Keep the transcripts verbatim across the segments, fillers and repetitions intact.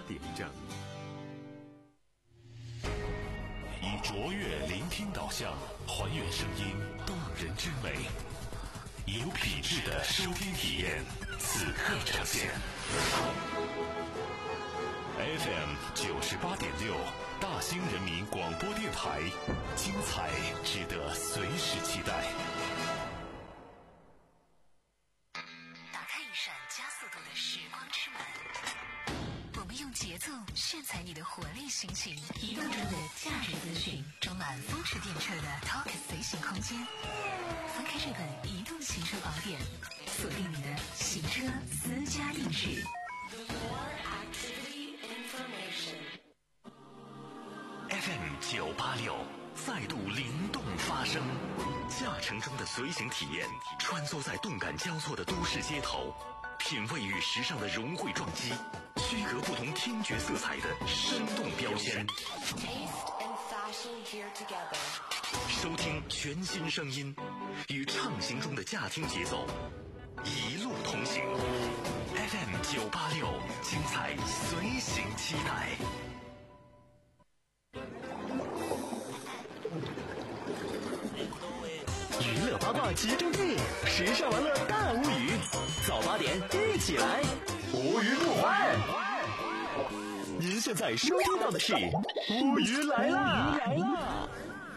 点正。 以卓越聆听导向，还原声音动人之美，有品质的收听体验，此刻呈现。F M 九十八点六，大兴人民广播电台，精彩值得随时期待。 打开一扇加速度的时光之门，我们用节奏炫彩你的活力心情，移动中的价值资讯，装满风驰电掣的 Talk 随行空间。翻开这本移动行车宝典，锁定你的行车私家定制。 F M 九八六再度灵动发声，驾乘中的随行体验，穿梭在动感交错的都市街头，品味与时尚的融汇撞击，区隔不同听觉色彩的生动标签。收听全新声音，与畅行中的驾听节奏一路同行。F M 九八六，精彩随行期待。 娱乐八卦集中地，时尚玩乐大无语，早八点一起来，无语不欢。您现在收听到的是无语来啦！来啦！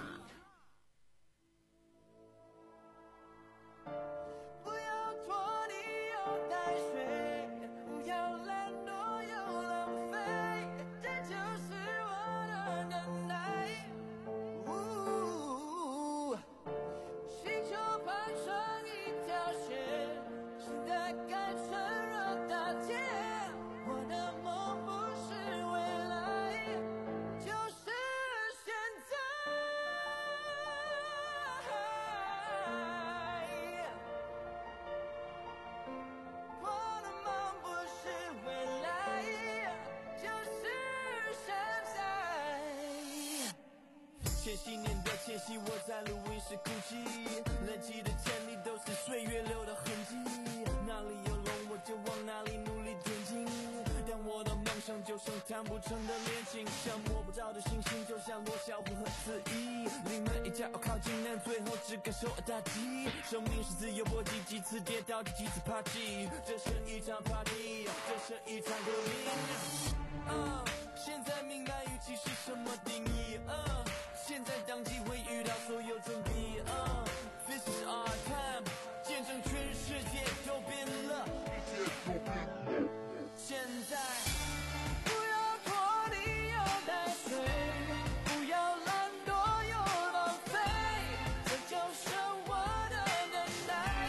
千禧年的前夕，我在录音室哭泣，冷气的前里都是岁月留的痕迹，哪里有龙我就往哪里努力前进，但我的梦想就像谈不成的恋情，像摸不着的星星，就像罗小虎和四一，临门一脚靠近，但最后只感受打击，生命是自由搏击，几次跌倒第几次爬起，这是一场 party， 这是一场革命。uh, 现在明白预期是什么定义。uh, 现在当机会遇到所有准备。uh, This is our time， 见证全世界都变了。现在不要拖泥又带水，不要懒惰又浪费，这就是我的能耐。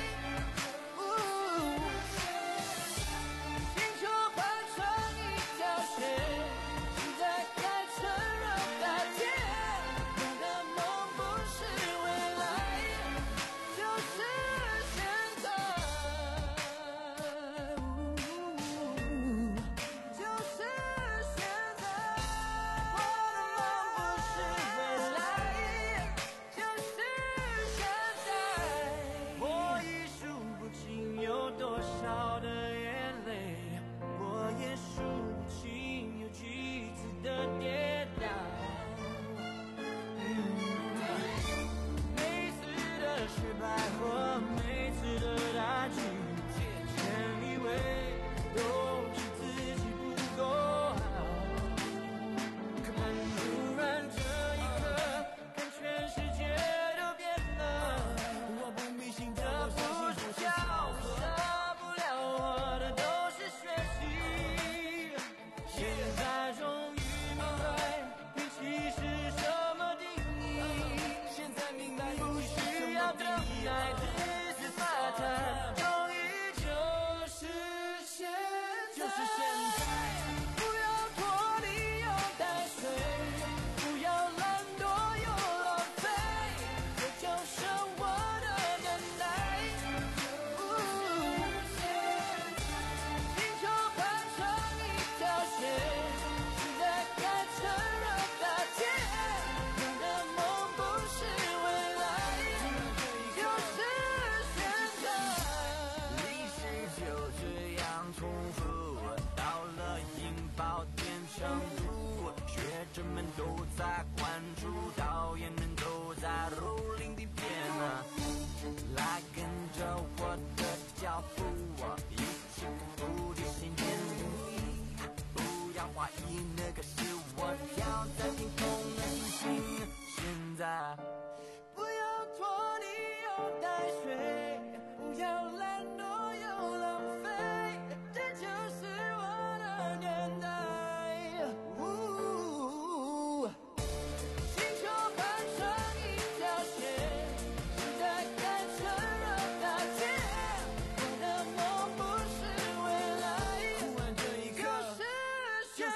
星球盘成一条线，现在该承认大天，我的梦不是未来，就是现在。就是现在，我的梦不是未来，就是现在。我已数不清有多少的眼泪，我也数不清有几次的跌倒。每次的失败和每次的打击，前以为都是自己不够好，可能突然这一刻，看全世界都变了。我不迷信这不是笑，舍不了我的都是学习。现在终于明白运气是什么定义，现在明白不需要等待，只是发它，终于就是现在，就是现在。不要拖泥又带水，不要懒惰又浪费，这就是我的能耐。星球盘成一条线，现在该承认大天，我的梦不是未来，就是现在。历史就这样重复，到了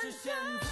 是现在。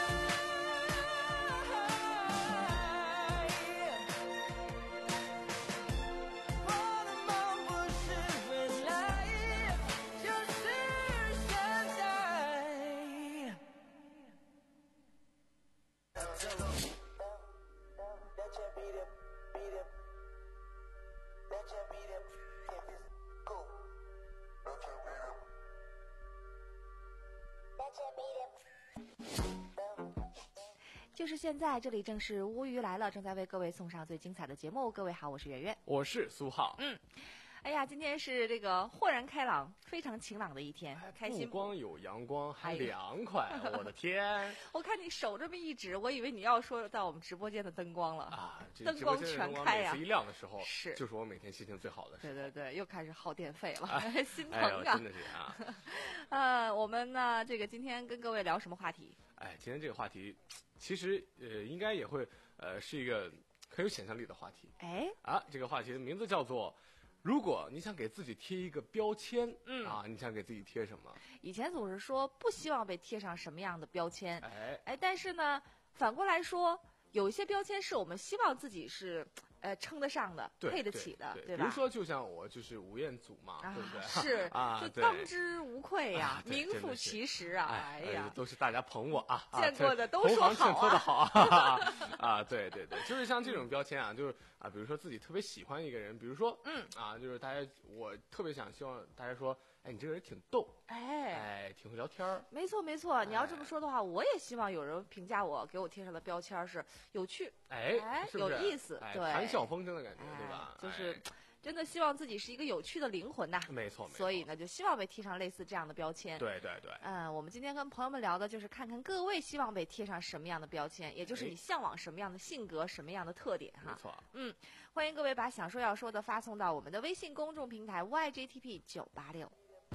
就是现在，这里正是乌鱼来了，正在为各位送上最精彩的节目。各位好，我是圆圆， 我是苏浩。 嗯，哎呀，今天是这个豁然开朗、非常晴朗的一天，开心。 不光有阳光，还凉快，我的天！ 我看你手这么一指，我以为你要说到我们直播间的灯光了啊， 灯光全开呀！ 每次一亮的时候， 是就是我每天心情最好的时候。 对对对，又开始耗电费了， 哎、 心疼啊！ 哎、真的是啊。 呃，我们呢，这个今天跟各位聊什么话题？ 哎，今天这个话题，其实呃，应该也会呃，是一个很有想象力的话题。 哎， 啊，这个话题的名字叫做。如果你想给自己贴一个标签， 嗯啊，你想给自己贴什么？ 以前总是说不希望被贴上什么样的标签， 哎哎，但是呢，反过来说，有一些标签是我们希望自己是呃称得上的、配得起的， 对对吧？ 比如说，就像我就是吴彦祖嘛， 啊、 对不对？ 是啊， 就当之无愧呀、 啊， 名副其实啊！ 哎呀， 都是大家捧我啊， 见过的都说好啊，的好啊啊，对对对，就是像这种标签啊，就是啊，比如说自己特别喜欢一个人，比如说， 嗯啊，就是大家我特别想希望大家说，哎，你这个人挺逗， 哎哎，挺会聊天儿。 没错没错，你要这么说的话，我也希望有人评价我，给我贴上的标签是有趣， 哎， 哎， 是不是有意思， 哎、 对， 谈笑风生的感觉， 哎、 对吧？ 就是。 哎真的希望自己是一个有趣的灵魂呐， 没错， 所以呢，就希望被贴上类似这样的标签。 对对对， 嗯，我们今天跟朋友们聊的就是看看各位希望被贴上什么样的标签，也就是你向往什么样的性格、什么样的特点哈。 没错， 嗯，欢迎各位把想说要说的发送到我们的微信公众平台 Y J T P 九八六。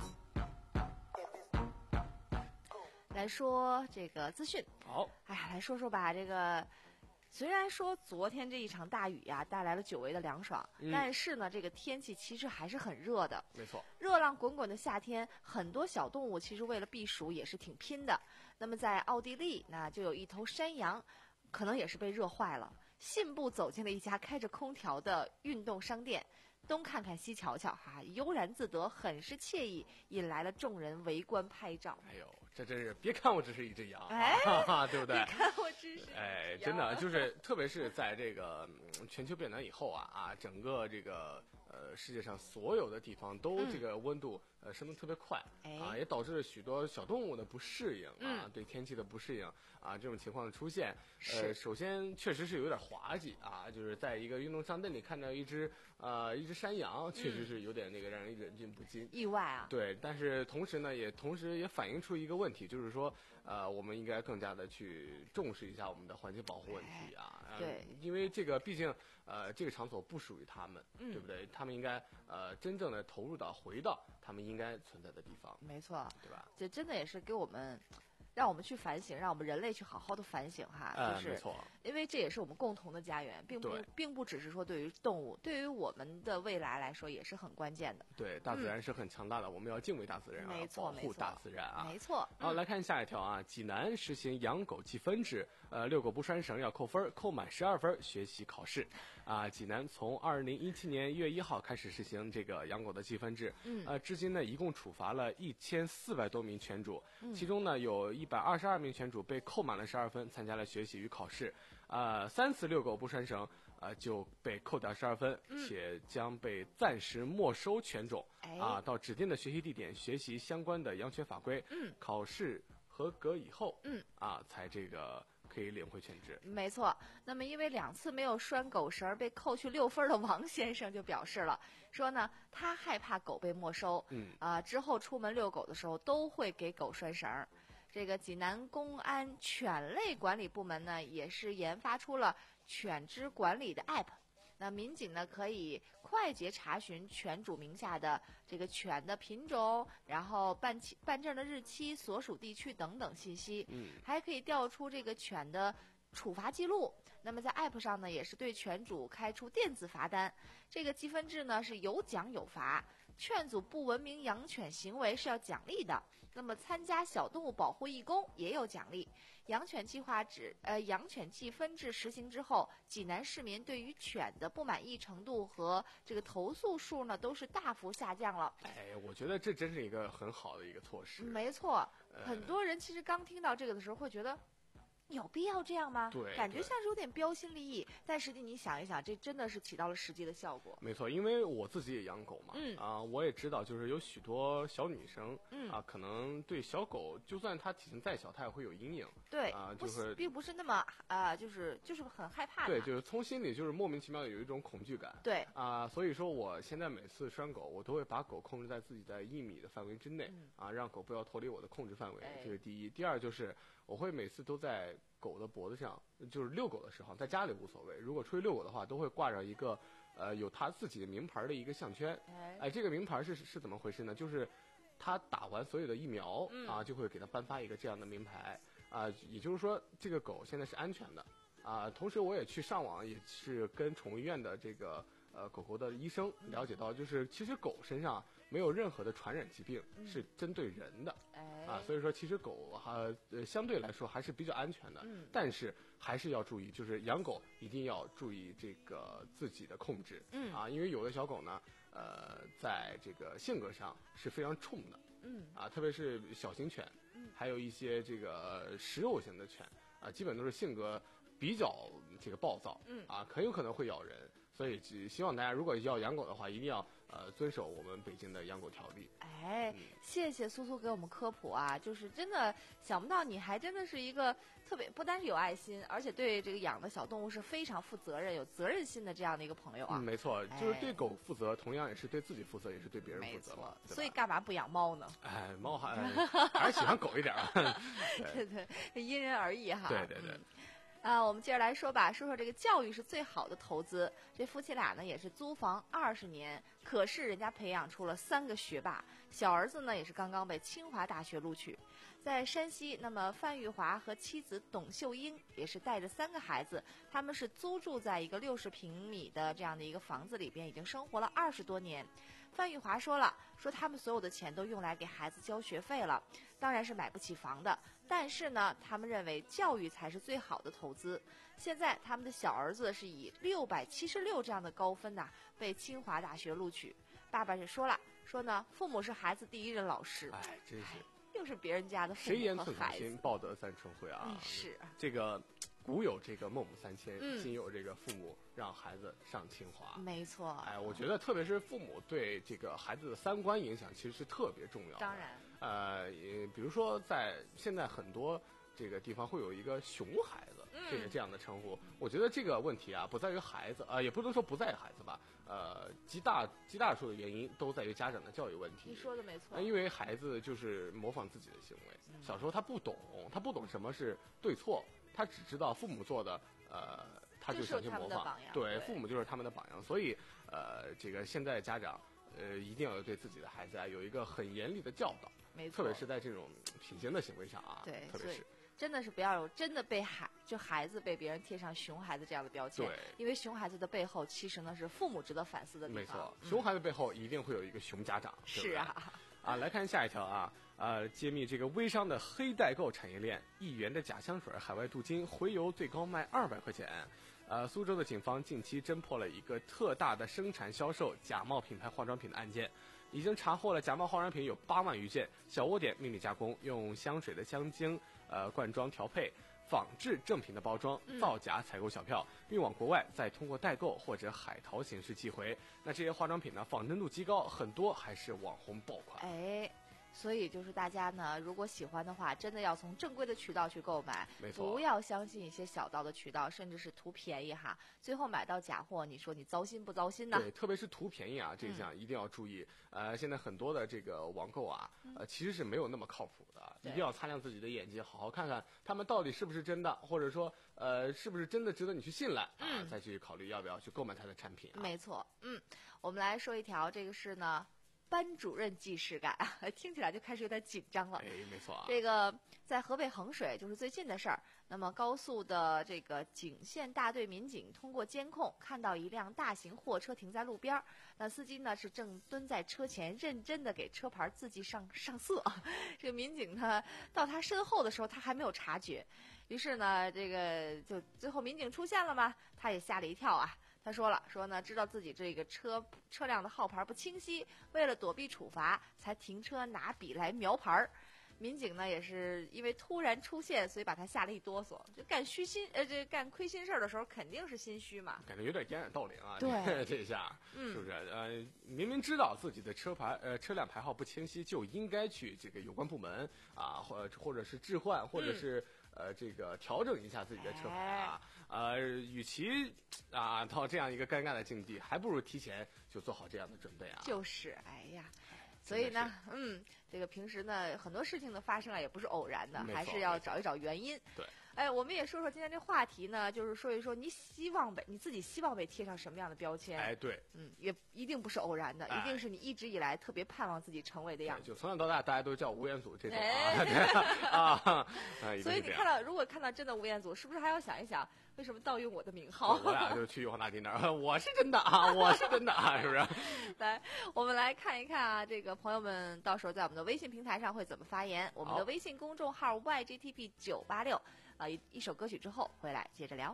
来说这个资讯， 好， 哎呀，来说说吧，这个。虽然说昨天这一场大雨呀、啊、带来了久违的凉爽、嗯，但是呢，这个天气其实还是很热的。 没错， 热浪滚滚的夏天，很多小动物其实为了避暑也是挺拼的。那么在奥地利，那就有一头山羊，可能也是被热坏了，信步走进了一家开着空调的运动商店。东看看西瞧瞧，哈、啊，悠然自得，很是惬意，引来了众人围观拍照。 哎呦，这真是别看我只是一只羊， 哎， 啊、对不对？ 别看我只是哎，真的就是，特别是在这个、嗯、全球变暖以后啊啊，整个这个呃世界上所有的地方都这个温度、嗯、呃升得特别快、 哎、 啊，也导致了许多小动物的不适应、 嗯、 啊，对天气的不适应啊，这种情况的出现，呃，首先确实是有点滑稽啊，就是在一个运动商店里看到一只呃一只山羊，确实是有点那个让人忍俊不禁， 意外啊。 对，但是同时呢，也同时也反映出一个问题，就是说，呃，我们应该更加的去重视一下我们的环境保护问题啊。 哎、对、 嗯，因为这个毕竟，呃，这个场所不属于他们， 嗯、 对不对？他们应该呃真正的投入到回到他们应该存在的地方。 没错， 对吧？ 这真的也是给我们。让我们去反省，让我们人类去好好的反省哈， 呃、 就是， 没错， 因为这也是我们共同的家园，并不并不只是说对于动物，对于我们的未来来说也是很关键的。 对，大自然是很强大的，嗯、我们要敬畏大自然啊， 没错， 保护大自然啊， 没错。 好，来看下一条啊，济南实行养狗计分制，呃，遛狗不拴绳要扣分，扣满十二分学习考试。啊，济南从二零一七年一月一号开始实行这个养狗的计分制， 嗯， 呃，至今呢一共处罚了一千四百多名犬主， 嗯、 其中呢有一百二十二名犬主被扣满了十二分，参加了学习与考试，呃，三次遛狗不拴绳，呃，就被扣掉十二分， 嗯、 且将被暂时没收犬种， 哎、 啊，到指定的学习地点学习相关的养犬法规， 嗯， 考试合格以后， 嗯， 啊，才这个可以领回犬只。 没错。那么因为两次没有拴狗绳被扣去六分的王先生就表示了，说呢他害怕狗被没收， 嗯， 啊，之后出门遛狗的时候都会给狗拴绳。这个济南公安犬类管理部门呢，也是研发出了犬只管理的 app。那民警呢可以快捷查询犬主名下的这个犬的品种，然后办期办证的日期、所属地区等等信息， 嗯， 还可以调出这个犬的处罚记录。那么在 app 上呢，也是对犬主开出电子罚单。这个积分制呢是有奖有罚， 劝阻不文明养犬行为是要奖励的。那么参加小动物保护义工也有奖励。养犬计划制呃养犬计分制实行之后，济南市民对于犬的不满意程度和这个投诉数呢都是大幅下降了。 哎，我觉得这真是一个很好的一个措施。 没错， 呃、 很多人其实刚听到这个的时候会觉得，有必要这样吗？ 对， 感觉像是有点标新立异，但实际你想一想，这真的是起到了实际的效果。 没错，因为我自己也养狗嘛， 嗯啊，我也知道，就是有许多小女生， 嗯啊，可能对小狗，就算它体型再小，它也会有阴影。 对， 啊， 不就是并不是那么啊、呃，就是就是很害怕的。 对，就是从心里就是莫名其妙的有一种恐惧感。 对啊，所以说我现在每次拴狗，我都会把狗控制在自己在一米的范围之内， 嗯、 啊，让狗不要脱离我的控制范围， 哎、 这是第一。第二就是我会每次都在狗的脖子上，就是遛狗的时候，在家里无所谓，如果出去遛狗的话，都会挂上一个呃有他自己名牌的一个项圈。 哎， 哎，这个名牌是是怎么回事呢？就是他打完所有的疫苗、 嗯、 啊，就会给他颁发一个这样的名牌啊，也就是说这个狗现在是安全的啊。同时我也去上网，也是跟宠物医院的这个呃狗狗的医生了解到，就是其实狗身上没有任何的传染疾病， 嗯、 是针对人的。 哎啊，所以说其实狗哈呃相对来说还是比较安全的， 嗯、 但是还是要注意，就是养狗一定要注意这个自己的控制， 嗯啊，因为有的小狗呢，呃，在这个性格上是非常冲的， 嗯啊，特别是小型犬， 嗯， 还有一些这个食肉型的犬，啊，基本都是性格比较这个暴躁， 嗯， 啊，很有可能会咬人，所以只希望大家如果要养狗的话，一定要呃遵守我们北京的养狗条例。 哎，谢谢苏苏给我们科普啊，就是真的想不到你还真的是一个特别不单是有爱心，而且对这个养的小动物是非常负责任、有责任心的这样的一个朋友啊。 嗯，没错，就是对狗负责，同样也是对自己负责，也是对别人负责嘛。 没错，所以干嘛不养猫呢？ 哎，猫还还是喜欢狗一点啊。 对对，因人而异哈。 对对对。 嗯啊，我们接着来说吧，说说这个教育是最好的投资。这夫妻俩呢也是租房二十年，可是人家培养出了三个学霸，小儿子呢也是刚刚被清华大学录取。在山西，那么范玉华和妻子董秀英也是带着三个孩子，他们是租住在一个六十平米的这样的一个房子里边，已经生活了二十多年。范玉华说了，说他们所有的钱都用来给孩子交学费了，当然是买不起房的，但是呢，他们认为教育才是最好的投资。现在他们的小儿子是以六百七十六这样的高分呐、啊，被清华大学录取。爸爸是说了，说呢，父母是孩子第一任老师。 哎，真是， 又是别人家的父谁言母和孩子。 寸草心，报得三春晖啊！ 嗯，是这个。古有这个孟母三迁， 嗯、 今有这个父母让孩子上清华。 没错。 哎，我觉得特别是父母对这个孩子的三观影响，其实是特别重要的。 当然。 呃，比如说在现在很多这个地方会有一个熊孩子， 嗯、 这个这样的称呼。我觉得这个问题啊，不在于孩子，呃，也不能说不在于孩子吧，呃，极大极大数的原因都在于家长的教育问题。 你说的没错。 呃、因为孩子就是模仿自己的行为， 嗯、 小时候他不懂，他不懂什么是对错。他只知道父母做的，呃，他就想去模仿。 对， 对，父母就是他们的榜样。所以，呃，这个现在家长，呃，一定要对自己的孩子啊有一个很严厉的教导。 没错。 特别是在这种品行的行为上啊。 对， 特别是真的是不要有真的被孩就孩子被别人贴上熊孩子这样的标签。 对。 因为熊孩子的背后，其实呢是父母值得反思的地方。 没错，熊孩子背后一定会有一个熊家长。 是啊。 啊，来看下一条啊，呃，揭秘这个微商的黑代购产业链，一元的假香水海外镀金回邮最高卖二百块钱。呃，苏州的警方近期侦破了一个特大的生产销售假冒品牌化妆品的案件，已经查获了假冒化妆品有八万余件，小窝点秘密加工，用香水的香精呃灌装调配，仿制正品的包装，造假采购小票，运往国外，再通过代购或者海淘形式寄回。那这些化妆品呢，仿真度极高，很多还是网红爆款。 哎，所以就是大家呢，如果喜欢的话，真的要从正规的渠道去购买， 没错， 不要相信一些小道的渠道，甚至是图便宜哈，最后买到假货，你说你糟心不糟心呢？ 对，特别是图便宜啊，这项一定要注意。嗯、呃，现在很多的这个网购啊，呃，其实是没有那么靠谱的，一定要擦亮自己的眼睛，好好看看他们到底是不是真的，或者说呃，是不是真的值得你去信赖啊、 嗯， 再去考虑要不要去购买它的产品、啊。 没错，嗯，我们来说一条，这个是呢。班主任既视感，听起来就开始有点紧张了。 哎，没错啊。 这个在河北衡水就是最近的事儿。那么高速的这个警县大队民警通过监控看到一辆大型货车停在路边儿，那司机呢是正蹲在车前认真的给车牌字迹上上色。这个民警呢到他身后的时候他还没有察觉，于是呢这个就最后民警出现了嘛，他也吓了一跳啊。他说了，说呢，知道自己这个车车辆的号牌不清晰，为了躲避处罚，才停车拿笔来描牌儿。民警呢也是因为突然出现，所以把他吓了一哆嗦。就干虚心呃，这干亏心事儿的时候，肯定是心虚嘛。 感觉有点掩耳盗铃啊！ 对， 这下， 嗯， 是不是？呃，明明知道自己的车牌呃车辆牌号不清晰，就应该去这个有关部门啊，或或者是置换，或者是、嗯、呃这个调整一下自己的车牌啊。哎、呃，与其啊到这样一个尴尬的境地，还不如提前就做好这样的准备啊。 就是，哎呀。所以呢，嗯，这个平时呢，很多事情的发生啊，也不是偶然的，还是要找一找原因。 对， 哎，我们也说说今天这话题呢，就是说一说你希望被你自己希望被贴上什么样的标签？ 哎，对， 嗯，也一定不是偶然的， 哎、 一定是你一直以来特别盼望自己成为的样子。 就从小到大，大家都叫吴彦祖这种啊， 哎、 啊， 所以你看到，如果看到真的吴彦祖，是不是还要想一想，为什么盗用我的名号？ 我俩就去玉皇大帝那儿，我是真的啊，我是真的啊，是不是？ 来，我们来看一看啊，这个朋友们到时候在我们的微信平台上会怎么发言？我们的微信公众号 Y G T P 九八六，啊，一一首歌曲之后回来接着聊。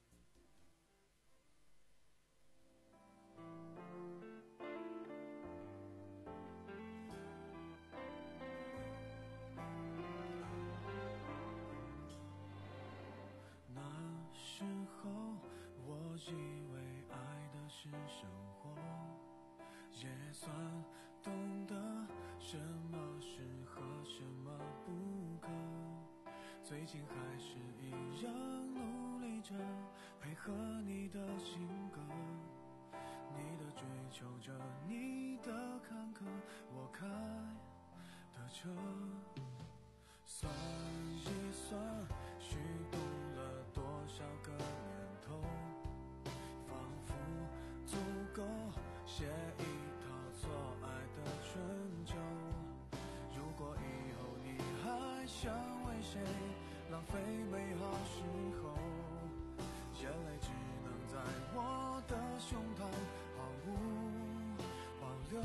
那时候我以为爱的是生活，也算懂得什么适合什么不可，最近还是一样努力着配合你的性格，你的追求着你的坎坷，我开的车，算一算虚度了多少个年头，仿佛足够写一套错爱的春秋。如果以后你还想为谁浪费美好时候，眼泪只能在我的胸膛毫无保留。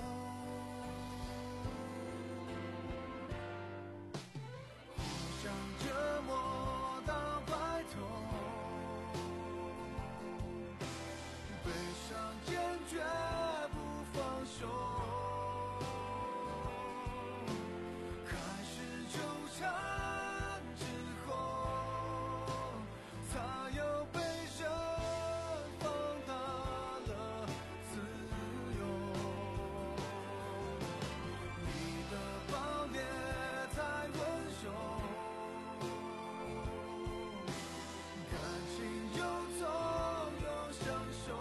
互相折磨到白头，悲伤坚决不放手，开始纠缠之后，才有被人放大了自由。你的暴烈太温柔，感情又痛又享受。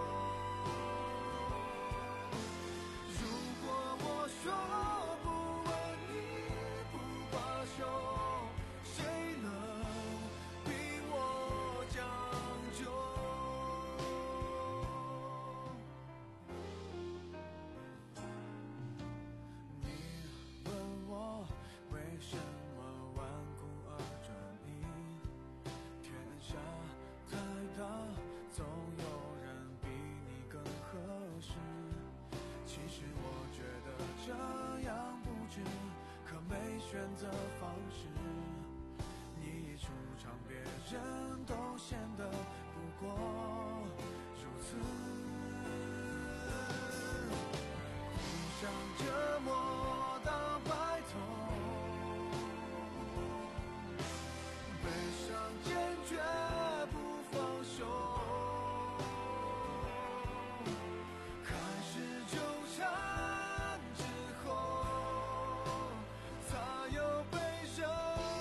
如果我说不问你不罢休，谁能逼我将就？你问我为什么顽固而专一，天下太大，总有人比你更合适。其实我觉得这样不值，可没选择方式。你一出场，别人都显得不过如此。互相折磨到白头，悲伤坚决不放手，开始纠缠之后，才有被人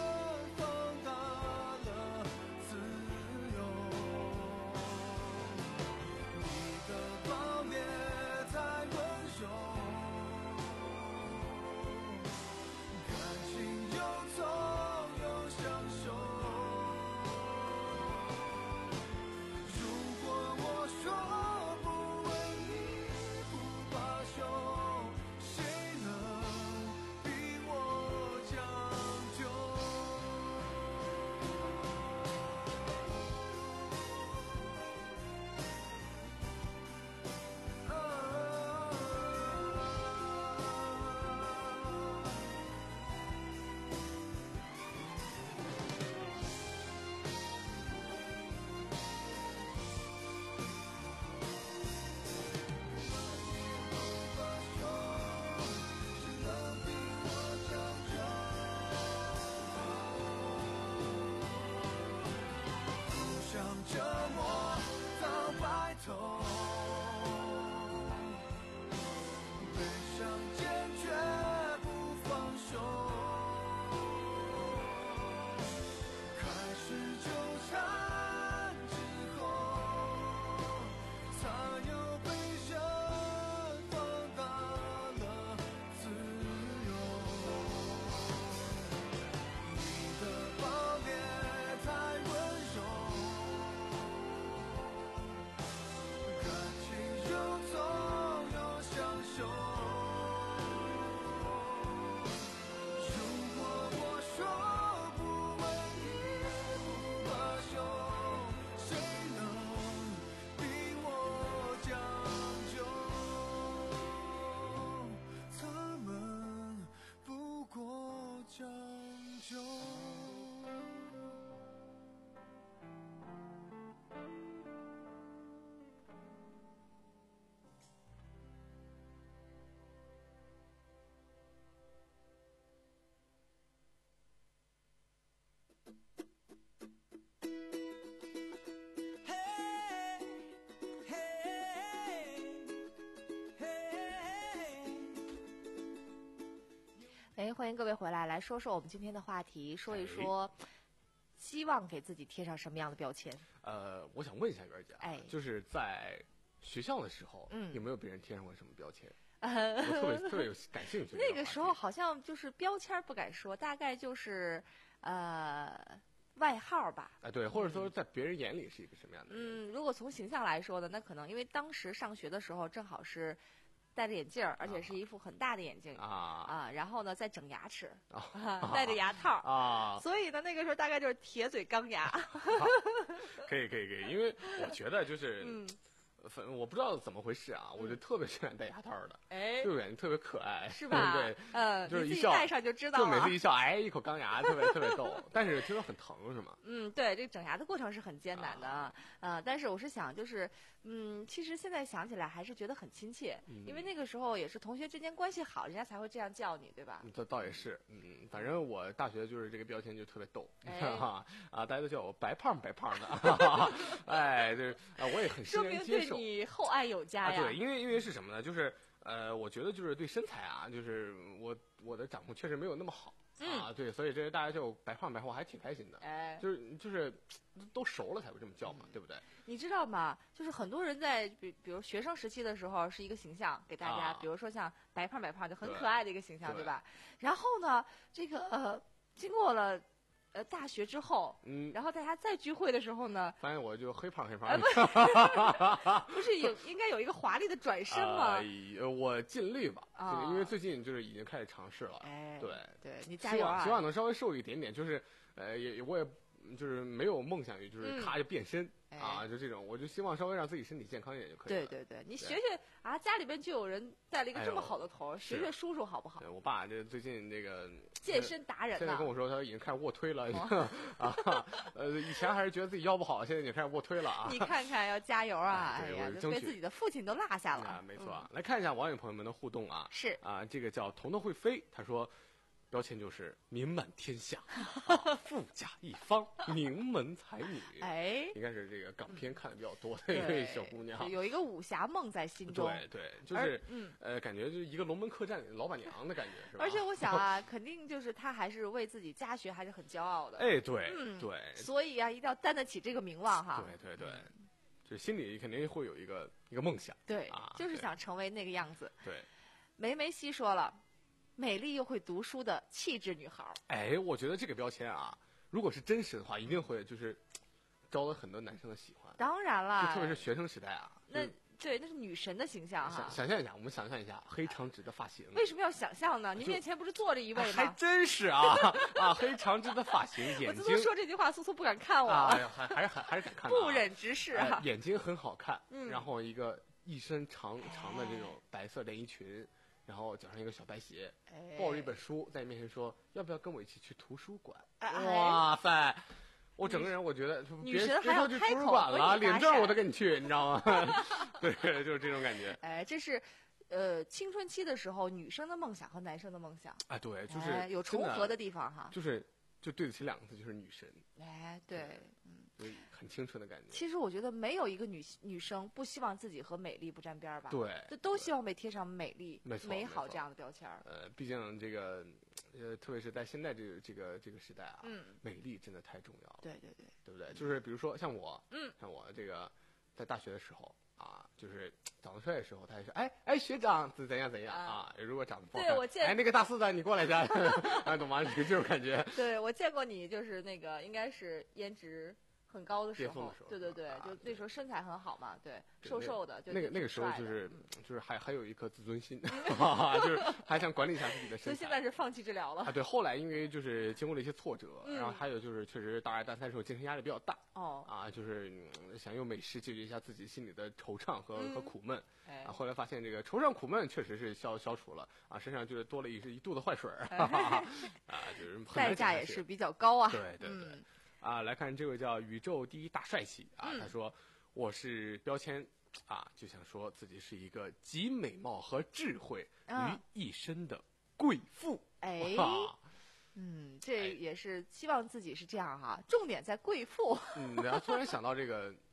欢迎各位回来，来说说我们今天的话题，说一说希望给自己贴上什么样的标签。 呃，我想问一下媛儿姐， 哎， 就是在学校的时候， 嗯， 有没有别人贴上过什么标签？ 呃、 我特别特别有感兴趣。 那个时候好像就是标签不敢说，大概就是呃外号吧。 啊，对，或者说在别人眼里是一个什么样的人？ 嗯，如果从形象来说呢，那可能因为当时上学的时候正好是戴着眼镜，而且是一副很大的眼镜啊啊，然后呢再整牙齿， 啊、 戴着牙套啊， 所以呢那个时候大概就是铁嘴钢牙。 可以可以可以，因为我觉得就是。 嗯反正我不知道怎么回事啊，我就特别喜欢戴牙套的， 哎， 就感觉特别可爱， 是吧？ 对， 呃， 就是一笑戴上就知道了， 就每次一笑，哎，一口钢牙，特别特别逗。但是听说很疼，是吗？ 嗯，对，这个整牙的过程是很艰难的啊，呃，但是我是想，就是嗯，其实现在想起来还是觉得很亲切， 嗯、 因为那个时候也是同学之间关系好，人家才会这样叫你，对吧？ 这倒也是，嗯，反正我大学就是这个标签就特别逗， 哎、 啊啊，大家都叫我白胖白胖的，哎，就是啊，我也很欣然接受。 说明对你厚爱有加呀。 啊、对，因为因为是什么呢？就是呃，我觉得就是对身材啊，就是我我的掌控确实没有那么好。 嗯、 啊，对，所以这大家叫白胖白胖，我还挺开心的。 哎， 就是就是都熟了才会这么叫嘛，嗯、对不对？ 你知道吗？就是很多人在比比如学生时期的时候是一个形象给大家， 啊、 比如说像白胖白胖就很可爱的一个形象， 对, 对吧？然后呢，这个呃，经过了。呃，大学之后， 嗯， 然后大家再聚会的时候呢， 发现我就黑胖黑胖的， 不是有应该有一个华丽的转身吗？ 呃，我尽力吧， 啊、 因为最近就是已经开始尝试了， 哎， 对， 对你加油啊！ 希望希望能稍微瘦一点点，就是呃，也我也就是没有梦想于就是咔就变身。 嗯啊，就这种，我就希望稍微让自己身体健康一点就可以了。 对对对，你学学啊，家里边就有人带了一个这么好的头， 哎、 学学叔叔好不好？ 对我爸这最近这个健身达人， 现在跟我说他已经开始卧推了、哦、啊，呃，以前还是觉得自己腰不好，现在已经开始卧推了啊。 你看看，要加油啊！ 哎呀，就被自己的父亲都落下了。 啊，没错、嗯。来看一下网友朋友们的互动啊， 是啊，这个叫彤彤会飞，他说。标签就是名满天下，啊、富甲一方，名门才女。 哎， 应该是这个港片看的比较多的一位小姑娘， 有一个武侠梦在心中。 对对，就是嗯呃，感觉就是一个龙门客栈里的老板娘的感觉，是吧？ 而且我想啊，肯定就是她还是为自己家学还是很骄傲的。 哎，对， 嗯， 对， 所以啊，一定要担得起这个名望哈。 对对对，就是心里肯定会有一个一个梦想。 对， 啊、 就是想成为那个样子。 对， 梅梅西说了。美丽又会读书的气质女孩。 哎，我觉得这个标签啊，如果是真实的话，一定会就是招了很多男生的喜欢。 当然了， 特别是学生时代啊。 那对，那是女神的形象哈。 想想象一下，我们想象一下黑长直的发型。 为什么要想象呢？您面前不是坐着一位吗？ 还真是啊啊！黑长直的发型，眼睛。 我自从说这句话，苏苏不敢看我。 啊，还还是还还是敢看、啊。 不忍直视啊、 呃！眼睛很好看， 嗯、 然后一个一身长长的这种白色连衣裙。然后脚上一个小白鞋，抱着一本书在你面前说：“要不要跟我一起去图书馆？” 哎、 哇塞！我整个人我觉得女神还要别说去图书馆了，领证我都跟你去，你知道吗？对，就是这种感觉。 哎，这是呃青春期的时候女生的梦想和男生的梦想。 哎，对，就是、 哎、有重合的地方哈。 就是就对得起两个字，就是女神。 哎，对，嗯。 对，很青春的感觉。 其实我觉得没有一个女女生不希望自己和美丽不沾边吧？ 对， 就都希望被贴上美丽、美好这样的标签。 呃，毕竟这个，呃，特别是在现在这个这个这个时代啊， 嗯， 美丽真的太重要了。 对对对， 对不对？就是比如说像我， 嗯， 像我这个在大学的时候啊，就是长得帅的时候，他还说，哎哎，学长怎怎样怎样啊？如果长得不好看， 对我见哎那个大四的你过来一下，啊，懂吗？就这种感觉。 对我见过你，就是那个应该是颜值。很高的时候， 的时候对对对， 啊、 就那时候身材很好嘛，对，瘦瘦的，就那个那个时候就是、 嗯、 就是还还有一颗自尊心，就是还想管理一下自己的身材。 所以现在是放弃治疗了啊。对，后来因为就是经过了一些挫折， 嗯、 然后还有就是确实大二大三的时候精神压力比较大， 哦， 啊，就是、嗯、想用美食解决一下自己心里的惆怅和、 嗯、 和苦闷。 哎、 啊，后来发现这个惆怅苦闷确实是消消除了啊，身上就是多了一一肚子坏水儿， 哎、 啊，就是代价也是比较高啊。 对对对。 嗯啊，来看这位叫宇宙第一大帅气啊， 嗯、 他说我是标签啊，就想说自己是一个集美貌和智慧于一身的贵妇。 哎，嗯，这也是希望自己是这样哈、啊，重点在贵妇。 嗯，然后突然想到这个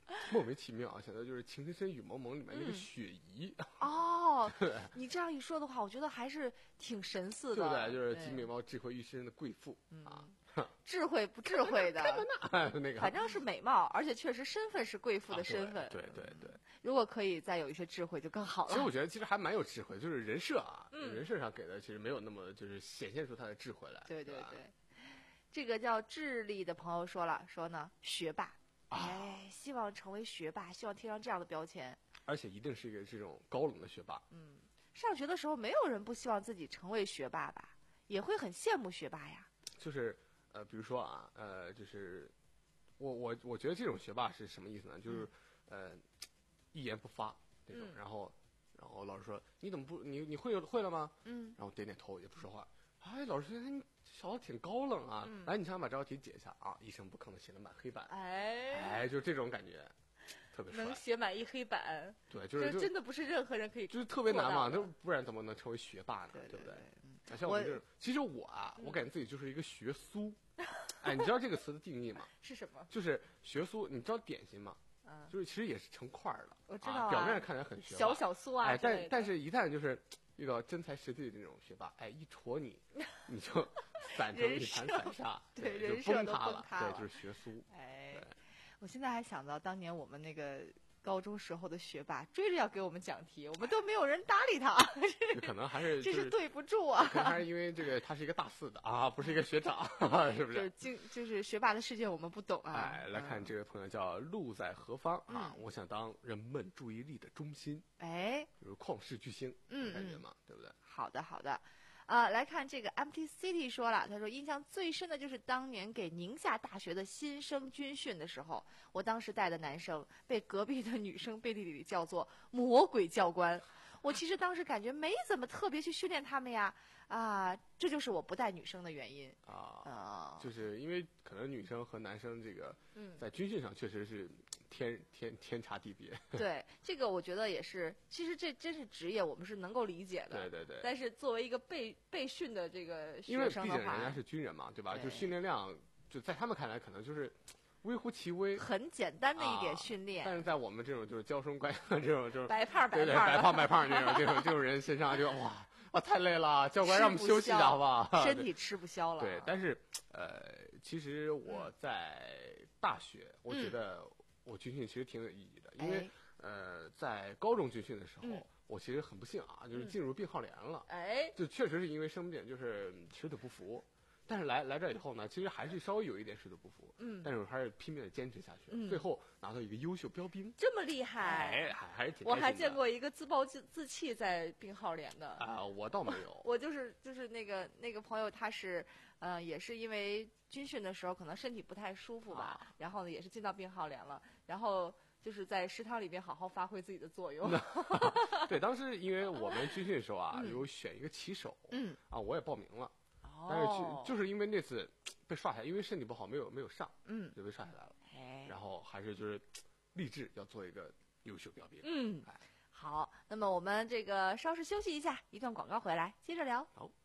莫名其妙啊，想到就是《情深深雨蒙蒙》里面那个嗯雪姨， 哦，你这样一说的话，我觉得还是挺神似的， 对不对？就是对集美貌、智慧、玉身的贵妇啊， 智慧不智慧的， 那个反正是美貌，而且确实身份是贵妇啊的身份。 对对对对。 如果可以再有一些智慧，就更好了。 其实我觉得其实还蛮有智慧，就是人设啊， 嗯人设上给的其实没有那么就是显现出他的智慧来。吧对对对，这个叫智力的朋友说了，说呢学霸， 啊哎，希望成为学霸，希望贴上这样的标签。 而且一定是一个这种高冷的学霸。 嗯，上学的时候没有人不希望自己成为学霸吧？也会很羡慕学霸呀。 就是呃，比如说啊，呃，就是我我我觉得这种学霸是什么意思呢？就是、呃，一言不发那种， 嗯然后然后老师说你怎么不你你会会了吗？ 嗯， 然后点点头也不说话。哎，老师觉得你小子挺高冷啊！ 嗯来，你想把这道题解一下啊！一声不吭的写了满黑板。 哎， 哎，就这种感觉，特别帅能。写满一黑板， 对，就是就这真的不是任何人可以就是特别难嘛， 做到的那不然怎么能成为学霸呢？ 对不对？ 嗯啊像我们这种，其实我啊，我感觉自己就是一个学苏。哎，你知道这个词的定义吗？ 是什么？ 就是学苏，你知道点心吗？ 嗯， 就是其实也是成块儿的， 我知道啊表面上看起来很学霸， 小小苏啊哎， 之类的但但是一旦就是遇到真材实地的这种学霸，哎，一戳你，你就散成一盘散沙， 对就人设都崩塌了， 崩塌了对，就是学苏。 哎对， 我现在还想到当年我们那个高中时候的学霸追着要给我们讲题，我们都没有人搭理他， 就可能还是这就是对不住啊。 可能还是因为这个他是一个大四的啊，不是一个学长，是不？ 就是是经就是学霸的世界我们不懂啊。 哎，来看嗯这位朋友叫路在何方啊， 嗯我想当人们注意力的中心， 哎， 就是旷世巨星， 嗯感觉嘛，对不对？ 好的好的。啊，来看这个 Empty City 说了，他说印象最深的就是当年给宁夏大学的新生军训的时候，我当时带的男生被隔壁的女生背地里叫做魔鬼教官。我其实当时感觉没怎么特别去训练他们呀，啊，这就是我不带女生的原因啊， 啊。 就是因为可能女生和男生这个嗯在军训上确实是天天天差地别。 对，这个我觉得也是，其实这真是职业，我们是能够理解的。 对对对但是作为一个被被训的这个因为毕学生的话， 竟人家是军人嘛，对吧？ 对就训练量，就在他们看来可能就是微乎其微， 很简单的一点啊训练， 但是在我们这种就是娇生惯养这种就是白胖对对胖的白胖白胖这种这种这种人身上就哇哇太累了，教官让我们休息一下好不好？ 身体吃不消了。 对，但是呃，其实我在大学，我觉得我军训其实挺有意义的，因为哎呃，在高中军训的时候嗯， 我其实很不幸啊，就是进入病号连了， 哎， 就确实是因为生病，就是水土不服。但是来来这以后呢，其实还是稍微有一点水土不服， 嗯但是我还是拼命的坚持下去， 嗯最后拿到一个优秀标兵， 这么厉害， 哎，还还是挺我还开心的见过一个自暴自自弃在病号连的。 啊、我倒没有， 我就是就是那个那个朋友，他是呃也是因为军训的时候可能身体不太舒服吧， 啊然后呢也是进到病号连了，然后就是在食堂里面好好发挥自己的作用。 对，当时因为我们军训的时候啊， 嗯有选一个骑手， 嗯， 啊，我也报名了，但是哦就就是因为那次被刷下来，因为身体不好没有没有上， 嗯， 就被刷下来了， 哎， 然后还是就是立志要做一个优秀标兵， 嗯哎， 好，那么我们这个稍事休息一下，一段广告回来接着聊。 好。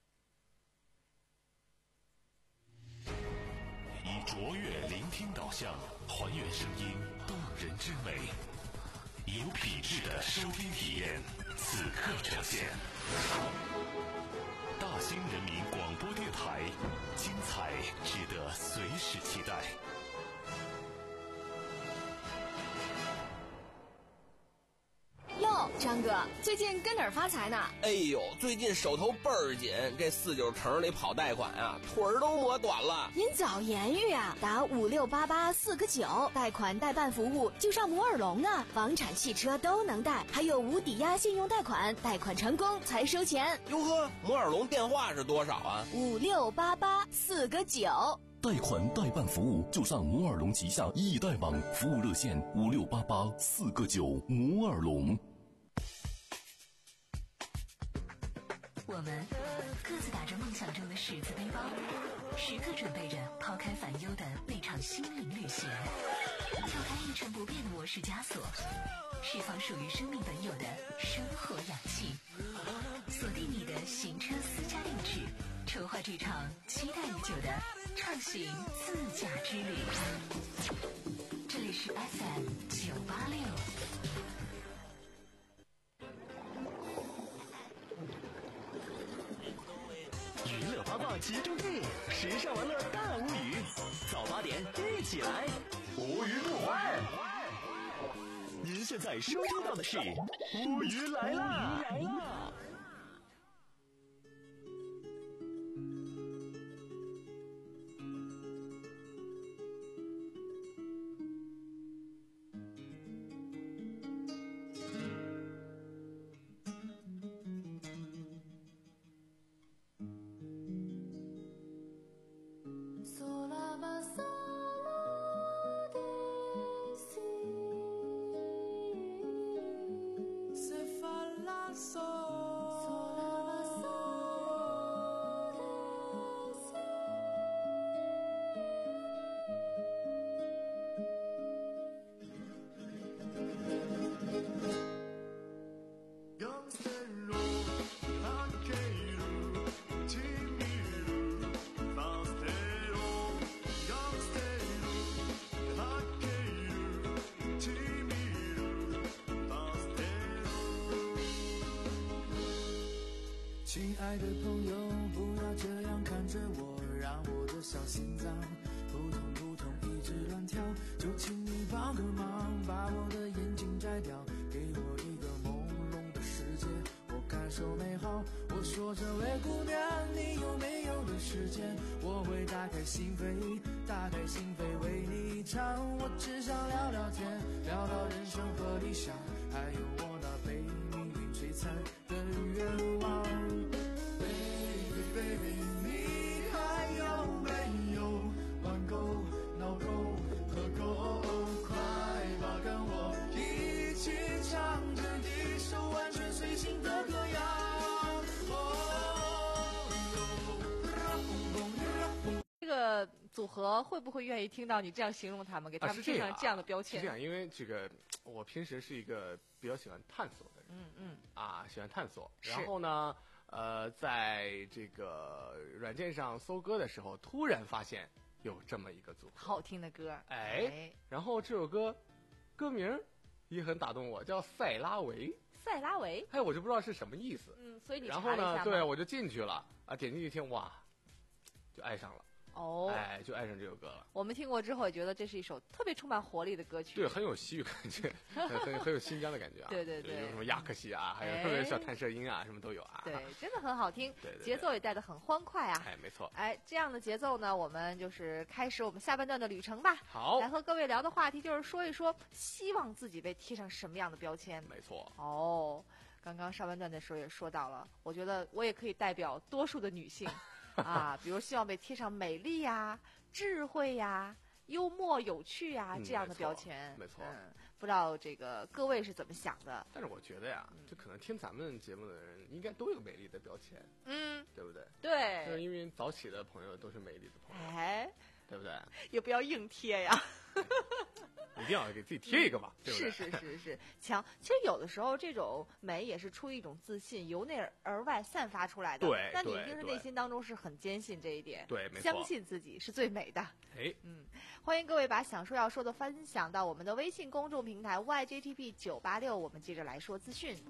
以卓越聆听导向，还原声音动人之美，有品质的收听体验，此刻呈现。大兴人民广播电台，精彩值得随时期待。 哟，张哥，最近跟哪儿发财呢？ 哎呦，最近手头倍儿紧，这四九城里跑贷款啊，腿儿都磨短了。 您早言语啊，打五六八八四个九，贷款代办服务就上摩尔龙啊，房产、汽车都能贷，还有无抵押信用贷款，贷款成功才收钱。 哟呵，摩尔龙电话是多少啊？ 五六八八四个九。 贷款代办服务就上摩尔龙旗下易贷网，服务热线五六八八四个九。摩尔龙。 我们各自打着梦想中的十字背包，时刻准备着抛开烦忧的那场心灵旅行，跳开一成不变的模式枷锁，释放属于生命本有的生活氧气，锁定你的行车私家定制，筹划这场期待已久的畅行自驾之旅。 这里是 F M 九八六。 娱乐八卦集中地，时尚玩乐大无语。早八点一起来，无鱼不欢。您现在收听到的是乌鱼来啦！来啦！ 亲爱的朋友，不要这样看着我，让我的小心脏扑通扑通一直乱跳，就请你帮个忙，把我的眼睛摘掉，给我一个朦胧的世界，我感受美好。我说这位姑娘，你有没有的时间，我会打开心扉，打开心扉为你唱，我只想聊聊天，聊聊人生和理想，还有我那被命运摧残的愿望。Baby， 你还有没有玩够、闹够、喝够？快吧，跟我一起唱着一首完全随心的歌谣。 这个组合会不会愿意听到你这样形容他们，给他们贴上这样的标签？ 是这样，因为这个我平时是一个比较喜欢探索的人， 嗯嗯， 啊，喜欢探索。然后呢？呃，在这个软件上搜歌的时候，突然发现有这么一个组合， 好听的歌， 哎，哎然后这首歌歌名也很打动我，叫塞拉维。 塞拉维， 哎，我就不知道是什么意思。 嗯，所以你然后呢，对，我就进去了啊，点进去听，哇，就爱上了。 哦， 哎，就爱上这首歌了。 我们听过之后也觉得这是一首特别充满活力的歌曲， 对，很有西域感觉，很很有新疆的感觉啊。 对对对， 有什么亚克西啊，还有特别小弹射音啊，什么都有啊。 对，真的很好听， 对对对， 节奏也带得很欢快啊。 哎，没错。 哎，这样的节奏呢，我们就是开始我们下半段的旅程吧。 好， 来和各位聊的话题就是说一说，希望自己被贴上什么样的标签。 没错。 哦，刚刚上半段的时候也说到了，我觉得我也可以代表多数的女性啊，比如希望被贴上美丽呀、啊。智慧呀、幽默、有趣呀、 嗯、 这样的标签， 没错。 嗯，不知道这个各位是怎么想的？ 但是我觉得呀，就可能听咱们节目的人应该都有美丽的标签， 嗯， 对不对？ 对， 就是因为早起的朋友都是美丽的朋友， 哎， 对不对？ 也不要硬贴呀。 一定要给自己贴一个吧，对不对？ 是是是是，强。其实有的时候这种美也是出于一种自信，由内而外散发出来的。 对， 但你一定是内心当中是很坚信这一点， 对，没错， 相信自己是最美的。 哎， 嗯，欢迎各位把想说要说的分享到我们的微信公众平台 Y J T P 九八六，我们接着来说资讯。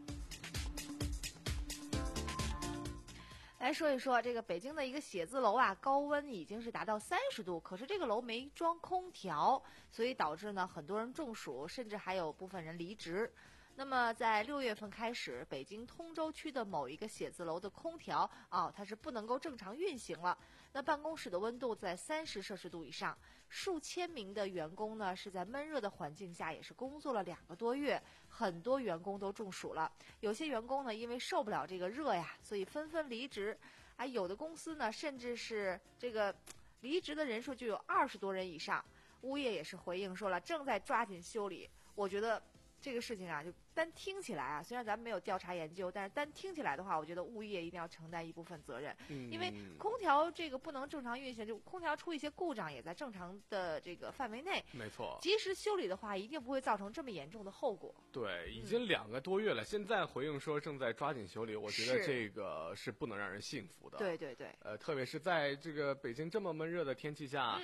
来说一说这个北京的一个写字楼啊，高温已经是达到三十度，可是这个楼没装空调，所以导致呢很多人中暑，甚至还有部分人离职。那么在六月份开始，北京通州区的某一个写字楼的空调啊，它是不能够正常运行了。那办公室的温度在三十摄氏度以上，数千名的员工呢是在闷热的环境下也是工作了两个多月，很多员工都中暑了。有些员工呢因为受不了这个热呀，所以纷纷离职。啊，有的公司呢甚至是这个离职的人数就有二十多人以上。物业也是回应说了，正在抓紧修理。我觉得这个事情啊，就单听起来啊，虽然咱们没有调查研究，但是单听起来的话，我觉得物业一定要承担一部分责任， 嗯、 因为空调这个不能正常运行，就空调出一些故障也在正常的这个范围内， 没错， 及时修理的话，一定不会造成这么严重的后果。 对，已经两个多月了，嗯、现在回应说正在抓紧修理，我觉得这个是不能让人信服的。 对对对， 呃，特别是在这个北京这么闷热的天气下， 嗯。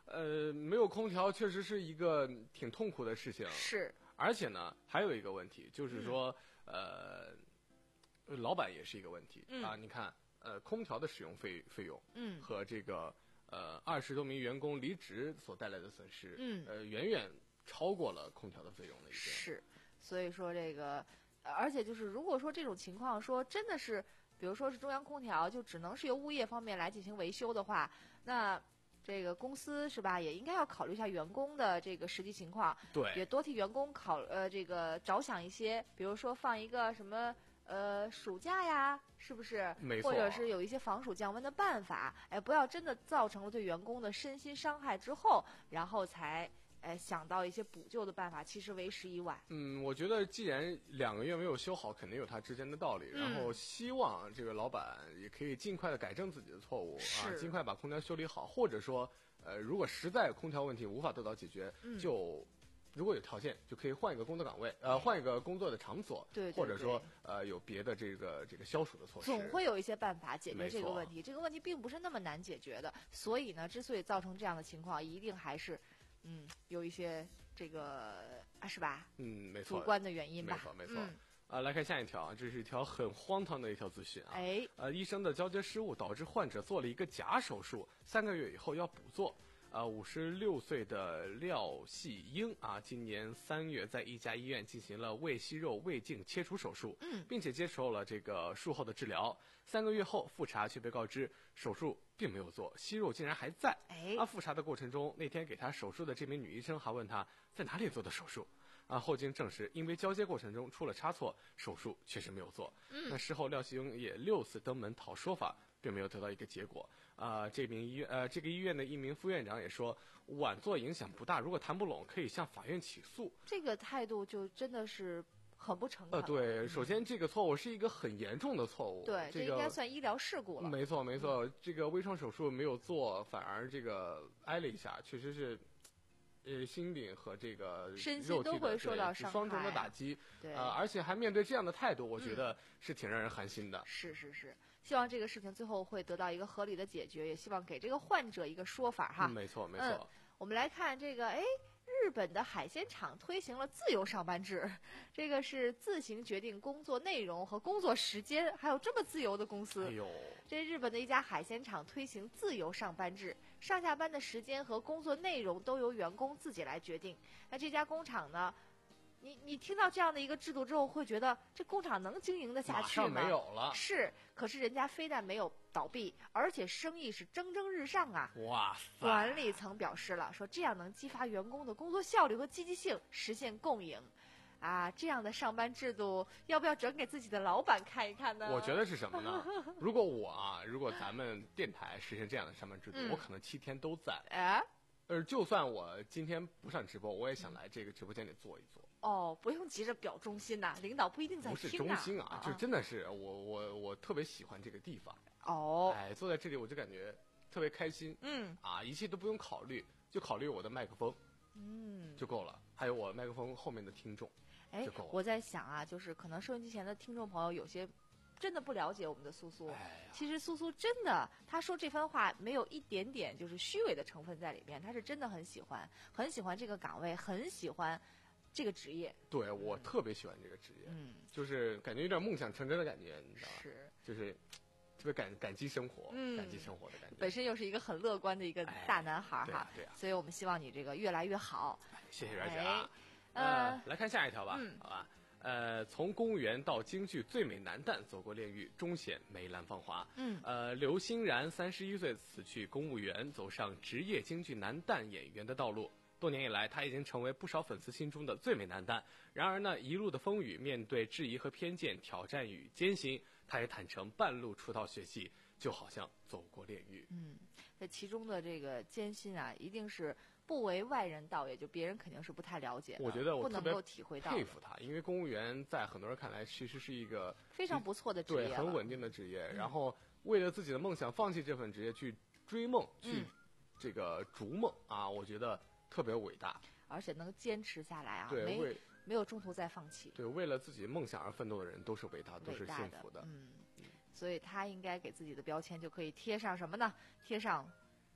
呃，没有空调确实是一个挺痛苦的事情。 是。 而且呢，还有一个问题，就是说，嗯、呃，老板也是一个问题、 嗯、 啊。你看，呃，空调的使用费费用， 嗯， 和这个呃二十多名员工离职所带来的损失， 嗯， 呃，远远超过了空调的费用了已经。 是，所以说这个，而且就是如果说这种情况说真的是，比如说是中央空调，就只能是由物业方面来进行维修的话，那。这个公司是吧，也应该要考虑一下员工的这个实际情况， 对， 也多替员工考呃这个着想一些，比如说放一个什么呃暑假呀，是不是？ 没错。 或者是有一些防暑降温的办法，哎，不要真的造成了对员工的身心伤害之后，然后才哎想到一些补救的办法，其实为时已晚。 嗯，我觉得既然两个月没有修好，肯定有它之间的道理。 嗯、 然后希望这个老板也可以尽快的改正自己的错误啊，尽快把空调修理好，或者说，呃，如果实在空调问题无法得到解决， 嗯、 就如果有条件，就可以换一个工作岗位，呃，换一个工作的场所， 对对对， 或者说呃有别的这个这个消暑的措施。 总会有一些办法解决这个问题，这个问题并不是那么难解决的。所以呢，之所以造成这样的情况，一定还是嗯有一些。这个啊是吧？ 嗯，没错， 主观的原因吧。 没错，没错。 嗯、 啊，来看下一条，这是一条很荒唐的一条资讯啊。 哎， 呃，医生的交接失误导致患者做了一个假手术，三个月以后要补做。呃，五十六岁的廖细英啊，今年三月在一家医院进行了胃息肉胃镜切除手术， 嗯， 并且接受了这个术后的治疗。三个月后复查却被告知手术并没有做，息肉竟然还在。 哎， 啊，复查的过程中，那天给他手术的这名女医生还问他在哪里做的手术。啊，后经证实，因为交接过程中出了差错，手术确实没有做。 嗯， 那事后廖细英也六次登门讨说法，并没有得到一个结果。啊、呃，这名医院呃，这个医院的一名副院长也说，晚做影响不大，如果谈不拢，可以向法院起诉。 这个态度就真的是很不诚恳。 呃，对，首先这个错误是一个很严重的错误。 对， 这个应该算医疗事故了。 没错，没错，嗯、这个微创手术没有做，反而这个挨了一下，确实是。呃，心理和这个身心都会受到伤害， 双重的打击。 对， 呃，而且还面对这样的态度，我觉得是挺让人寒心的。 嗯、是是是，希望这个事情最后会得到一个合理的解决，也希望给这个患者一个说法哈。 嗯、没错没错、 嗯。我们来看这个，哎。日本的海鲜厂推行了自由上班制，这个是自行决定工作内容和工作时间，还有这么自由的公司。 哎呦， 这日本的一家海鲜厂推行自由上班制，上下班的时间和工作内容都由员工自己来决定。那这家工厂呢？你你听到这样的一个制度之后，会觉得这工厂能经营得下去吗？ 马上没有了。 是，可是人家非但没有倒闭，而且生意是蒸蒸日上啊！ 哇塞！ 管理层表示了，说这样能激发员工的工作效率和积极性，实现共赢。啊，这样的上班制度，要不要转给自己的老板看一看呢？ 我觉得是什么呢？如果我啊，如果咱们电台实行这样的上班制度，嗯、我可能七天都在。 哎。 呃，就算我今天不上直播，我也想来这个直播间里坐一坐。 哦，不用急着表忠心呐、啊，领导不一定在听、啊。 不是忠心啊，就真的是我我我特别喜欢这个地方。 哦， 哎，坐在这里我就感觉特别开心。 嗯， 啊，一切都不用考虑，就考虑我的麦克风， 嗯， 就够了。还有我麦克风后面的听众， 哎就够了。 我在想啊，就是可能收音机前的听众朋友有些。真的不了解我们的苏苏， 哎、 其实苏苏真的，他说这番话没有一点点就是虚伪的成分在里面，他是真的很喜欢，很喜欢这个岗位，很喜欢这个职业。 对，我特别喜欢这个职业， 嗯， 就是感觉有点梦想成真的感觉，你知道吧？ 是， 就是特别感感激生活， 嗯， 感激生活的感觉。 本身又是一个很乐观的一个大男孩哈， 哎、对啊对啊， 所以我们希望你这个越来越好。 谢谢阮姐啊， 哎、 呃，来看下一条吧， 嗯、 好吧。呃，从公务员到京剧最美男旦，走过炼狱，终显梅兰芳华。 嗯， 呃，刘欣然三十一岁辞去公务员，走上职业京剧男旦演员的道路。多年以来，他已经成为不少粉丝心中的最美男旦。然而呢，一路的风雨，面对质疑和偏见、挑战与艰辛，他也坦诚半路出道学戏，就好像走过炼狱。 嗯，这其中的这个艰辛啊，一定是。不为外人道，也就别人肯定是不太了解的。 我觉得我不能够体会到， 佩服他，因为公务员在很多人看来其实是一个非常不错的职业， 对，很稳定的职业。 嗯、 然后为了自己的梦想，放弃这份职业去追梦， 嗯、 去这个逐梦啊，我觉得特别伟大， 而且能坚持下来啊， 对， 没为没有中途再放弃。 对，为了自己梦想而奋斗的人都是伟大，都是幸福的。 嗯，所以他应该给自己的标签就可以贴上什么呢？贴上。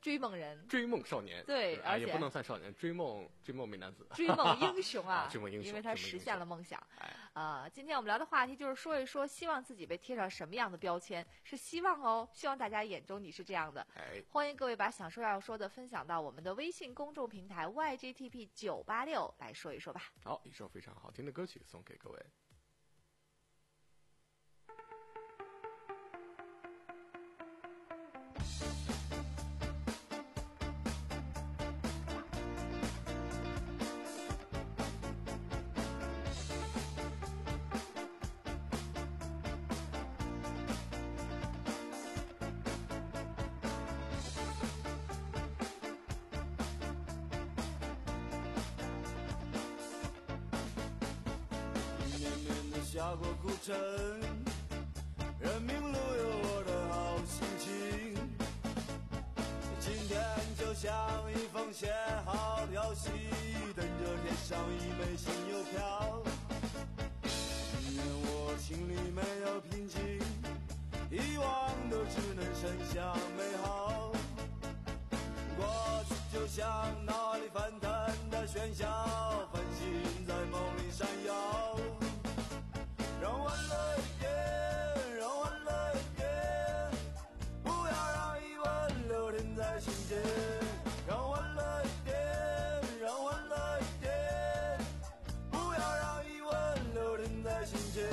追梦人， 追梦少年， 对， 啊， 而且也不能算少年，追梦追梦美男子， 追梦英雄啊， 啊追梦英雄， 因为他实现了梦想。 哎， 呃，今天我们聊的话题就是说一说，希望自己被贴上什么样的标签，是希望哦，希望大家眼中你是这样的。 哎， 欢迎各位把想说要说的分享到我们的微信公众平台 Y G T P 九八六来说一说吧。 好，一首非常好听的歌曲送给各位。 下过古城，人民路有我的好心情。今天就像一封写好的消息，等着贴上一枚新邮票。因为我心里没有平静，遗忘的只能剩下美好。过去就像那里翻腾的喧嚣，繁星在梦里闪耀。让欢乐一点，让欢乐一点，不要让疑问留停在心间。让欢乐一点，让欢乐一点，不要让疑问留停在心间。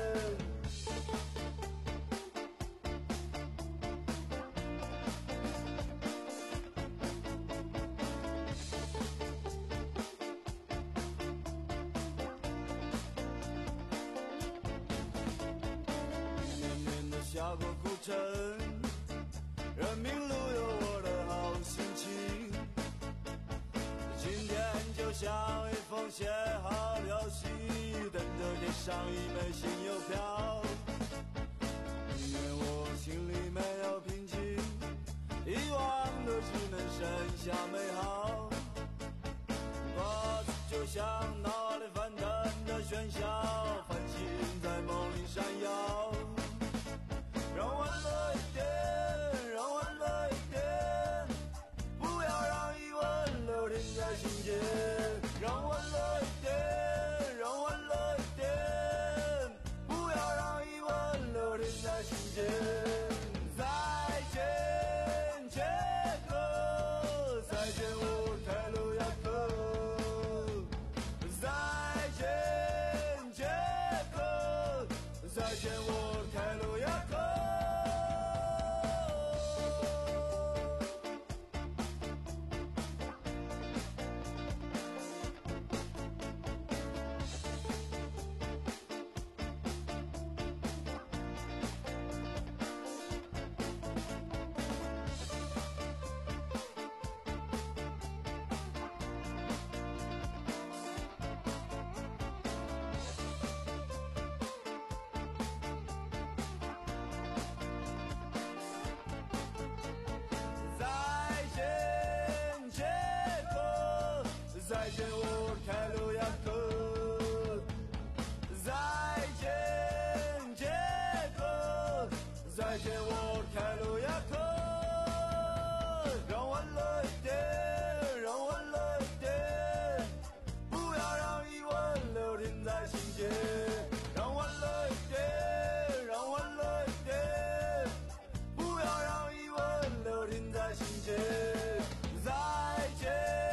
下过古城，人民路有我的好心情。今天就像一封写好的消息，等着贴上一枚新邮票。因为我心里没有平静，遗忘的只能剩下美好。过去就像那里翻腾的喧嚣，繁星在梦里闪耀。让欢乐一点，让欢乐一点，不要让疑问留停在心间。让欢乐一点，让欢乐一点，不要让疑问留停在心间。再见，杰克，再见，我开路亚克。再见，杰克，再见，我开路亚克。再见，我开路亚克。再见，杰克。再见，我开路亚克。让欢乐一点，让欢乐一点，不要让疑问留停在心间。让欢乐一点，让欢乐一点，不要让疑问留停在心间。再见。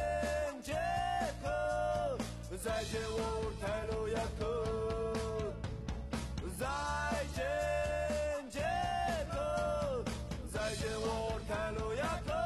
再见，我开路亚克。再见，杰克。再见，我开路亚克。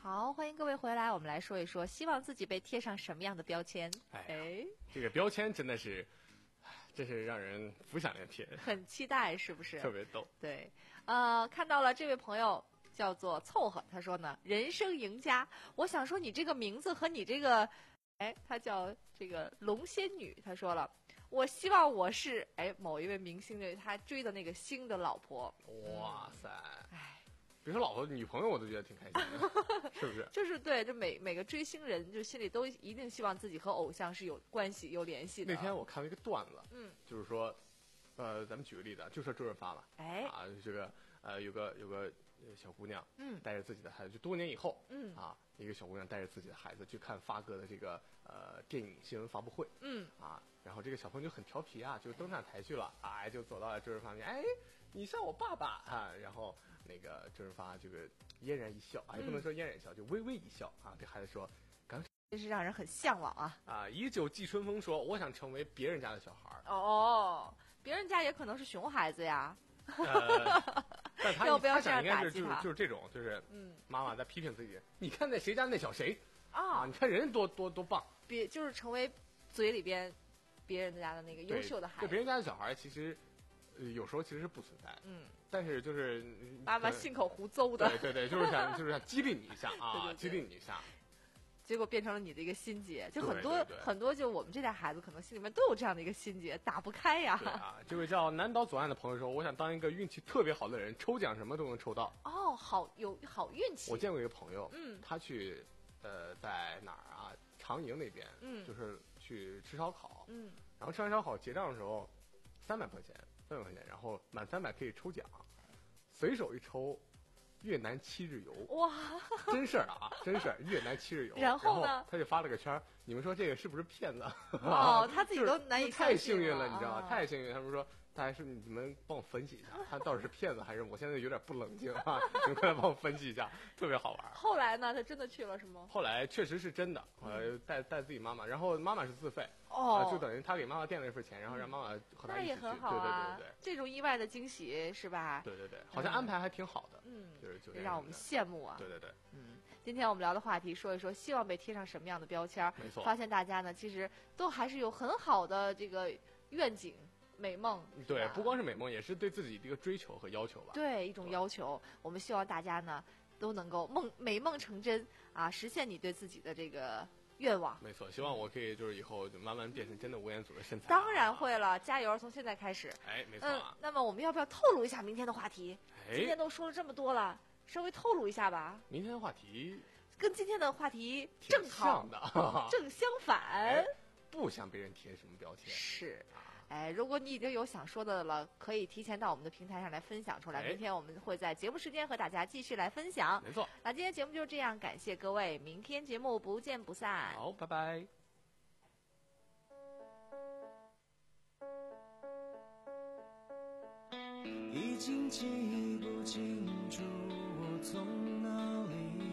好，欢迎各位回来，我们来说一说，希望自己被贴上什么样的标签？ 哎哎， 这个标签真的是，真是让人浮想联翩， 很期待，是不是？ 特别逗。 对，呃，看到了这位朋友叫做凑合，他说呢，人生赢家。我想说，你这个名字和你这个，哎，他叫这个龙仙女，他说了。我希望我是哎某一位明星的他追的那个星的老婆。 哇塞！ 哎， 别说老婆，女朋友我都觉得挺开心的，是不是？ 就是对，就每每个追星人，就心里都一定希望自己和偶像是有关系、有联系的。 那天我看了一个段子， 嗯， 就是说，呃，咱们举个例子，就说周润发了， 哎， 啊，这个呃有个有个小姑娘， 嗯， 带着自己的孩子，就多年以后， 嗯， 啊，一个小姑娘带着自己的孩子去看发哥的这个呃电影新闻发布会， 嗯， 啊。然后这个小朋友就很调皮啊，就登上台去了，哎，就走到了周润发面前，哎，你像我爸爸啊。然后那个周润发这个嫣然一笑啊，也不能说嫣然一笑，就微微一笑啊，对孩子说，刚真是让人很向往啊。 啊，以酒寄春风说，我想成为别人家的小孩儿。 哦，别人家也可能是熊孩子呀。 呃，但他要不要他想应该是就是这样打击他就是这种，就是嗯， 妈妈在批评自己，你看那谁家那小谁啊， 你看人多多多棒， 别就是成为嘴里边别人家的那个优秀的孩子。 就别人家的小孩其实，呃，有时候其实是不存在的。 嗯， 但是就是妈妈信口胡诌的。 对对对，就是想就是想激励你一下啊， 对对对激励你一下。 结果变成了你的一个心结，就很多对对对很多，就我们这代孩子可能心里面都有这样的一个心结，打不开呀。 对啊，这位叫南岛左岸的朋友说，我想当一个运气特别好的人，抽奖什么都能抽到。 哦，好有好运气。 我见过一个朋友， 嗯， 他去呃在哪儿啊？长营那边， 嗯， 就是去吃烧烤， 嗯， 然后吃完烧烤结账的时候，三百块钱，三百块钱，然后满三百可以抽奖，随手一抽。越南七日游， 哇， 真事儿啊，真事儿，越南七日游。 然后呢， 他就发了个圈，你们说这个是不是骗子？ 哦，他自己都难以相信， 太幸运了，你知道吗？ 哦、 太幸运。他们说，他还是你们帮我分析一下，他到底是骗子还是？我现在有点不冷静啊，你们快来帮我分析一下，特别好玩。 后来呢，他真的去了是吗？ 后来确实是真的，呃，带带自己妈妈，然后妈妈是自费， 哦， 呃、就等于他给妈妈垫了一份钱，然后让妈妈和他一起去。 那也很好啊， 对对对对， 这种意外的惊喜是吧？ 对对对，好像安排还挺好的， 嗯， 就是酒店让我们羡慕啊。 对对对， 嗯，今天我们聊的话题说一说，希望被贴上什么样的标签？ 没错， 发现大家呢其实都还是有很好的这个愿景。美梦， 对，不光是美梦，也是对自己的一个追求和要求吧。 对，一种要求。我们希望大家呢都能够梦美梦成真啊，实现你对自己的这个愿望。 没错，希望我可以就是以后就慢慢变成真的吴彦祖的身材。 当然会了，加油！从现在开始。 哎，没错、啊嗯。那么我们要不要透露一下明天的话题？ 哎、 今天都说了这么多了，稍微透露一下吧。 明天的话题跟今天的话题正好的， 正相反、 哎。不想被人贴什么标签。 是。哎，如果你已经有想说的了，可以提前到我们的平台上来分享出来。 哎、 明天我们会在节目时间和大家继续来分享。 没错。 那今天节目就是这样，感谢各位，明天节目不见不散。 好，拜拜。 已经记不清楚我从哪里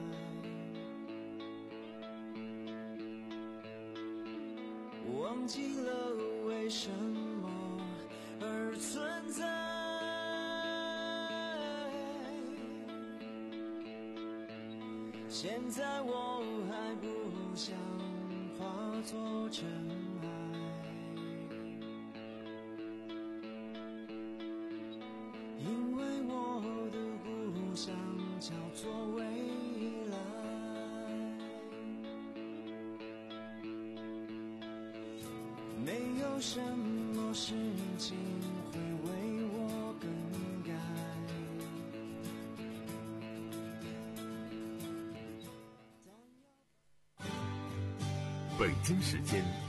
来，忘记了为什么而存在。现在我还不想化作尘埃，因为我的故乡叫做未来。没有什么事情会为我更改。 北京时间